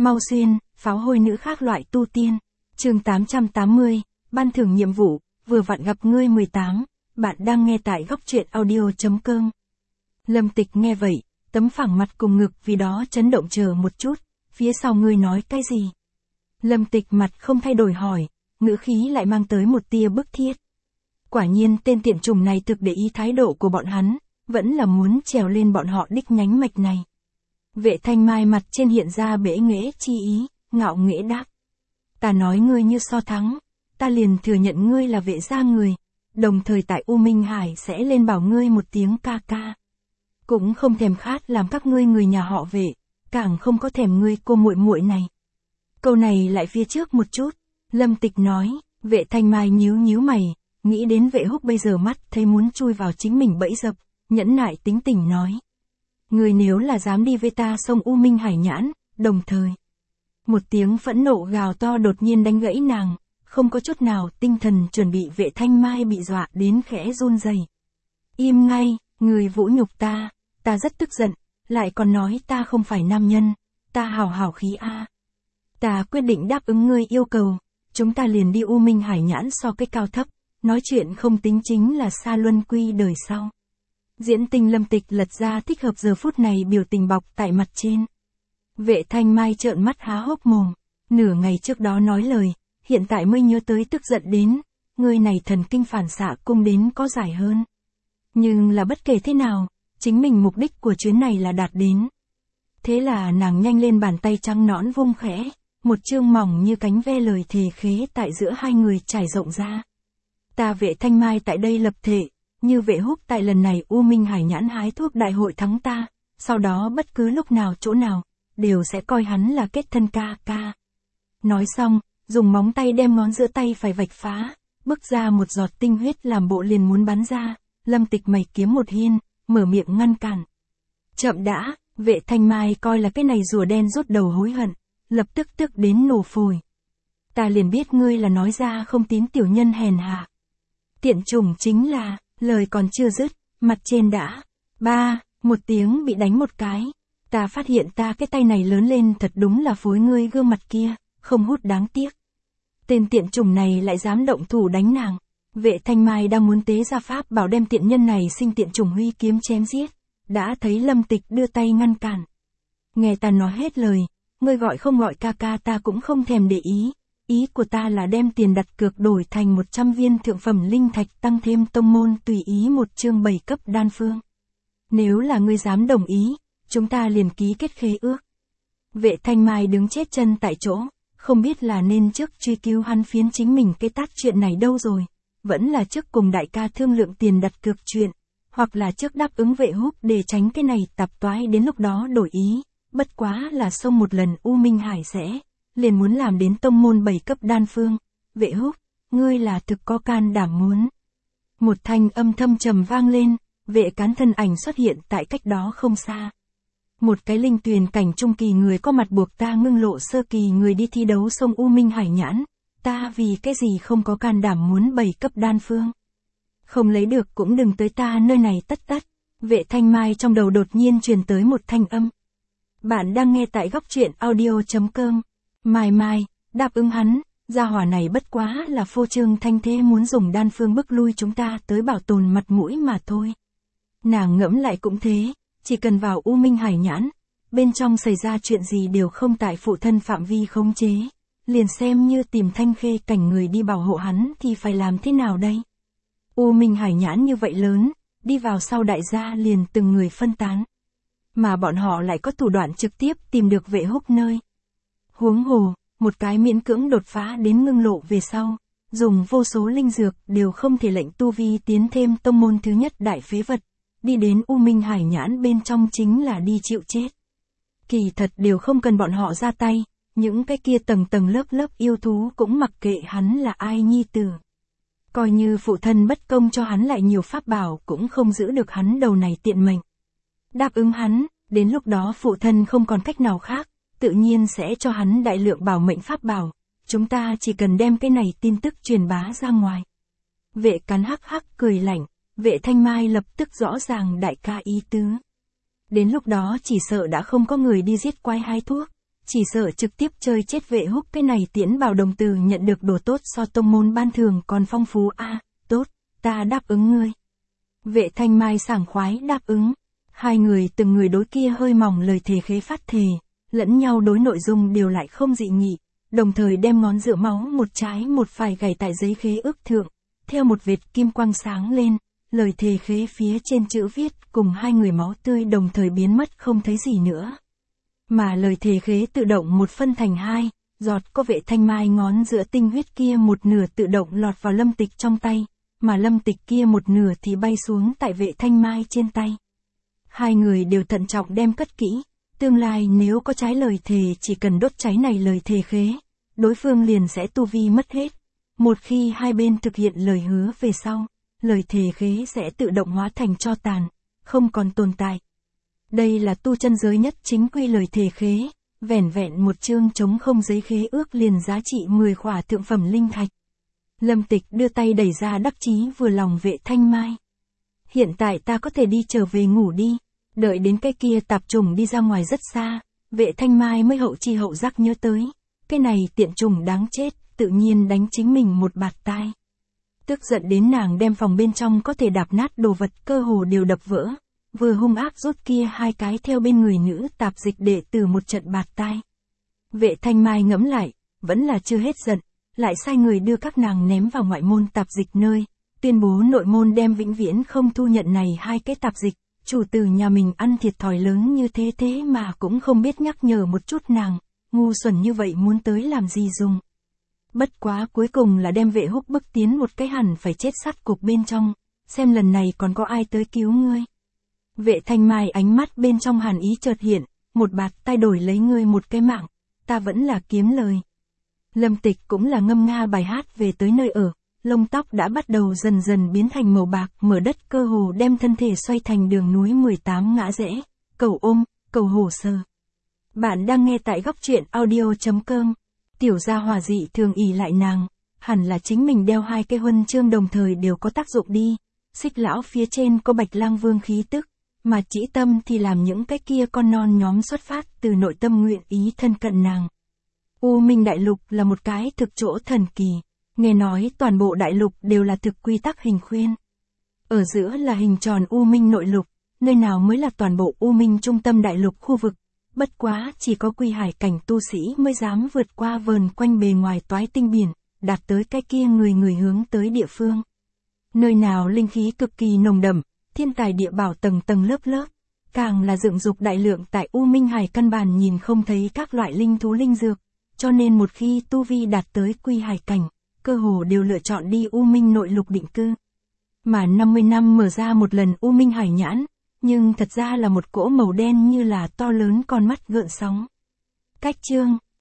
Mau xuyên, pháo hôi nữ khác loại tu tiên. Chương 880, ban thưởng nhiệm vụ, vừa vặn gặp ngươi 18, bạn đang nghe tại góc truyện audio.com. Lâm Tịch nghe vậy, tấm phẳng mặt cùng ngực vì đó chấn động chờ một chút, phía sau ngươi nói cái gì? Lâm Tịch mặt không thay đổi hỏi, ngữ khí lại mang tới một tia bức thiết. Quả nhiên tên tiện trùng này thực để ý thái độ của bọn hắn, vẫn là muốn trèo lên bọn họ đích nhánh mạch này. Vệ Thanh Mai mặt trên hiện ra bể nghễ chi ý, ngạo nghễ đáp. Ta nói ngươi như so thắng, ta liền thừa nhận ngươi là vệ gia người, đồng thời tại U Minh Hải sẽ lên bảo ngươi một tiếng ca ca. Cũng không thèm khát làm các ngươi người nhà họ Vệ, càng không có thèm ngươi cô muội muội này. Câu này lại phía trước một chút, Lâm Tịch nói, Vệ Thanh Mai nhíu mày, nghĩ đến Vệ Húc bây giờ mắt thấy muốn chui vào chính mình bẫy dập, nhẫn nại tính tình nói. Ngươi nếu là dám đi với ta sông U Minh Hải nhãn, đồng thời. Một tiếng phẫn nộ gào to đột nhiên đánh gãy nàng, không có chút nào tinh thần chuẩn bị. Vệ Thanh Mai bị dọa đến khẽ run rẩy. Im ngay, người vũ nhục ta rất tức giận, lại còn nói ta không phải nam nhân, ta hào khí a. Ta quyết định đáp ứng ngươi yêu cầu, chúng ta liền đi U Minh Hải nhãn so cái cao thấp, nói chuyện không tính chính là xa luân quy đời sau. Diễn tinh Lâm Tịch lật ra thích hợp giờ phút này biểu tình bọc tại mặt trên. Vệ Thanh Mai trợn mắt há hốc mồm, nửa ngày trước đó nói lời, hiện tại mới nhớ tới tức giận đến, người này thần kinh phản xạ cung đến có giải hơn. Nhưng là bất kể thế nào, chính mình mục đích của chuyến này là đạt đến. Thế là nàng nhanh lên bàn tay trắng nõn vung khẽ, một chương mỏng như cánh ve lời thề khế tại giữa hai người trải rộng ra. Ta Vệ Thanh Mai tại đây lập thể, như Vệ Húc tại lần này U Minh Hải nhãn hái thuốc đại hội thắng ta, sau đó bất cứ lúc nào chỗ nào, đều sẽ coi hắn là kết thân ca ca. Nói xong, dùng móng tay đem ngón giữa tay phải vạch phá, bức ra một giọt tinh huyết làm bộ liền muốn bắn ra. Lâm Tịch mày kiếm một hiên, mở miệng ngăn cản. Chậm đã, Vệ Thanh Mai coi là cái này rùa đen rút đầu hối hận, lập tức tức đến nổ phổi. Ta liền biết ngươi là nói ra không tín tiểu nhân hèn hạ. Tiện chủng chính là, lời còn chưa dứt, mặt trên đã, một tiếng bị đánh một cái. Ta phát hiện ta cái tay này lớn lên thật đúng là phối ngươi gương mặt kia, không hút đáng tiếc. Tên tiện chủng này lại dám động thủ đánh nàng. Vệ Thanh Mai đang muốn tế ra pháp bảo đem tiện nhân này sinh tiện chủng huy kiếm chém giết, đã thấy Lâm Tịch đưa tay ngăn cản. Nghe ta nói hết lời, ngươi gọi không gọi ca ca ta cũng không thèm để ý, ý của ta là đem tiền đặt cược đổi thành 100 viên thượng phẩm linh thạch tăng thêm tông môn tùy ý một chương 7 cấp đan phương. Nếu là ngươi dám đồng ý, chúng ta liền ký kết khế ước. Vệ Thanh Mai đứng chết chân tại chỗ, không biết là nên trước truy cứu hắn phiến chính mình cái tát chuyện này đâu rồi, vẫn là trước cùng đại ca thương lượng tiền đặt cược chuyện, hoặc là trước đáp ứng Vệ Húc để tránh cái này tạp toái đến lúc đó đổi ý, bất quá là xông một lần U Minh Hải sẽ, liền muốn làm đến tông môn 7 cấp đan phương. Vệ Húc, ngươi là thực có can đảm muốn. Một thanh âm thâm trầm vang lên, Vệ Cán thân ảnh xuất hiện tại cách đó không xa. Một cái linh tuyền cảnh trung kỳ người có mặt buộc ta ngưng lộ sơ kỳ người đi thi đấu sông U Minh Hải nhãn, ta vì cái gì không có can đảm muốn 7 cấp đan phương. Không lấy được cũng đừng tới ta nơi này tất. Vệ Thanh Mai trong đầu đột nhiên truyền tới một thanh âm. Bạn đang nghe tại góc truyện audio.com. Mai, đáp ứng hắn, gia hỏa này bất quá là phô trương thanh thế muốn dùng đan phương bức lui chúng ta tới bảo tồn mặt mũi mà thôi. Nàng ngẫm lại cũng thế, chỉ cần vào U Minh Hải nhãn, bên trong xảy ra chuyện gì đều không tại phụ thân phạm vi khống chế, liền xem như tìm Thanh Khê cảnh người đi bảo hộ hắn thì phải làm thế nào đây? U Minh Hải nhãn như vậy lớn, đi vào sau đại gia liền từng người phân tán. Mà bọn họ lại có thủ đoạn trực tiếp tìm được Vệ Húc nơi. Huống hồ, một cái miễn cưỡng đột phá đến ngưng lộ về sau, dùng vô số linh dược đều không thể lệnh tu vi tiến thêm tông môn thứ nhất đại phế vật, đi đến U Minh Hải nhãn bên trong chính là đi chịu chết. Kỳ thật đều không cần bọn họ ra tay, những cái kia tầng lớp yêu thú cũng mặc kệ hắn là ai nhi tử. Coi như phụ thân bất công cho hắn lại nhiều pháp bảo cũng không giữ được hắn đầu này tiện mệnh. Đáp ứng hắn, đến lúc đó phụ thân không còn cách nào khác, tự nhiên sẽ cho hắn đại lượng bảo mệnh pháp bảo, chúng ta chỉ cần đem cái này tin tức truyền bá ra ngoài. Vệ Cán hắc hắc cười lạnh, Vệ Thanh Mai lập tức rõ ràng đại ca ý tứ. Đến lúc đó chỉ sợ đã không có người đi giết quái hái thuốc, chỉ sợ trực tiếp chơi chết Vệ Húc. Cái này Tiễn Bảo đồng tử nhận được đồ tốt so tông môn ban thường còn phong phú a. Tốt, ta đáp ứng ngươi. Vệ Thanh Mai sảng khoái đáp ứng. Hai người từng người đối kia hơi mỏng lời thề khế phát thề, lẫn nhau đối nội dung đều lại không dị nghị, đồng thời đem ngón giữa máu một trái một phải gảy tại giấy khế ước thượng, theo một vệt kim quang sáng lên, lời thề khế phía trên chữ viết cùng hai người máu tươi đồng thời biến mất không thấy gì nữa. Mà lời thề khế tự động một phân thành hai, giọt có Vệ Thanh Mai ngón giữa tinh huyết kia một nửa tự động lọt vào Lâm Tịch trong tay, mà Lâm Tịch kia một nửa thì bay xuống tại Vệ Thanh Mai trên tay. Hai người đều thận trọng đem cất kỹ, tương lai nếu có trái lời thề chỉ cần đốt cháy này lời thề khế, đối phương liền sẽ tu vi mất hết. Một khi hai bên thực hiện lời hứa về sau, lời thề khế sẽ tự động hóa thành tro tàn, không còn tồn tại. Đây là tu chân giới nhất chính quy lời thề khế, vẻn vẹn một chương trống không giấy khế ước liền giá trị 10 khỏa thượng phẩm linh thạch. Lâm Tịch đưa tay đẩy ra đắc chí vừa lòng Vệ Thanh Mai. Hiện tại ta có thể đi trở về ngủ đi, đợi đến cái kia tạp trùng đi ra ngoài rất xa, Vệ Thanh Mai mới hậu chi hậu giác nhớ tới, cái này tiện trùng đáng chết, tự nhiên đánh chính mình một bạt tai. Tức giận đến nàng đem phòng bên trong có thể đạp nát đồ vật cơ hồ đều đập vỡ, vừa hung ác rút kia hai cái theo bên người nữ tạp dịch đệ tử một trận bạt tai. Vệ Thanh Mai ngẫm lại, vẫn là chưa hết giận, lại sai người đưa các nàng ném vào ngoại môn tạp dịch nơi, tuyên bố nội môn đem vĩnh viễn không thu nhận này hai cái tạp dịch, chủ tử nhà mình ăn thiệt thòi lớn như thế mà cũng không biết nhắc nhở một chút nàng, ngu xuẩn như vậy muốn tới làm gì dùng. Bất quá cuối cùng là đem Vệ Húc bức tiến một cái hẳn phải chết sát cục bên trong, xem lần này còn có ai tới cứu ngươi. Vệ Thanh Mai ánh mắt bên trong hàn ý chợt hiện, một bạt tay đổi lấy ngươi một cái mạng, ta vẫn là kiếm lời. Lâm Tịch cũng là ngâm nga bài hát về tới nơi ở, lông tóc đã bắt đầu dần dần biến thành màu bạc, mở đất cơ hồ đem thân thể xoay thành đường núi 18 ngã rẽ, cầu ôm, cầu hồ sơ. Bạn đang nghe tại góc truyện audio.com. Tiểu gia hòa dị thường ỷ lại nàng, hẳn là chính mình đeo hai cái huân chương đồng thời đều có tác dụng đi. Xích lão phía trên có Bạch Lang Vương khí tức, mà Chỉ Tâm thì làm những cái kia con non nhóm xuất phát từ nội tâm nguyện ý thân cận nàng. U Minh Đại Lục là một cái thực chỗ thần kỳ, nghe nói toàn bộ đại lục đều là thực quy tắc hình khuyên. Ở giữa là hình tròn U Minh Nội Lục, nơi nào mới là toàn bộ U Minh trung tâm đại lục khu vực. Bất quá chỉ có quy hải cảnh tu sĩ mới dám vượt qua vờn quanh bề ngoài toái tinh biển, đạt tới cái kia người hướng tới địa phương. Nơi nào linh khí cực kỳ nồng đậm, thiên tài địa bảo tầng tầng lớp lớp, càng là dựng dục đại lượng tại U Minh Hải căn bản nhìn không thấy các loại linh thú linh dược, cho nên một khi tu vi đạt tới quy hải cảnh, cơ hồ đều lựa chọn đi U Minh Nội Lục định cư. Mà 50 năm mở ra một lần U Minh Hải nhãn, nhưng thật ra là một cỗ màu đen như là to lớn con mắt gợn sóng. Cách chương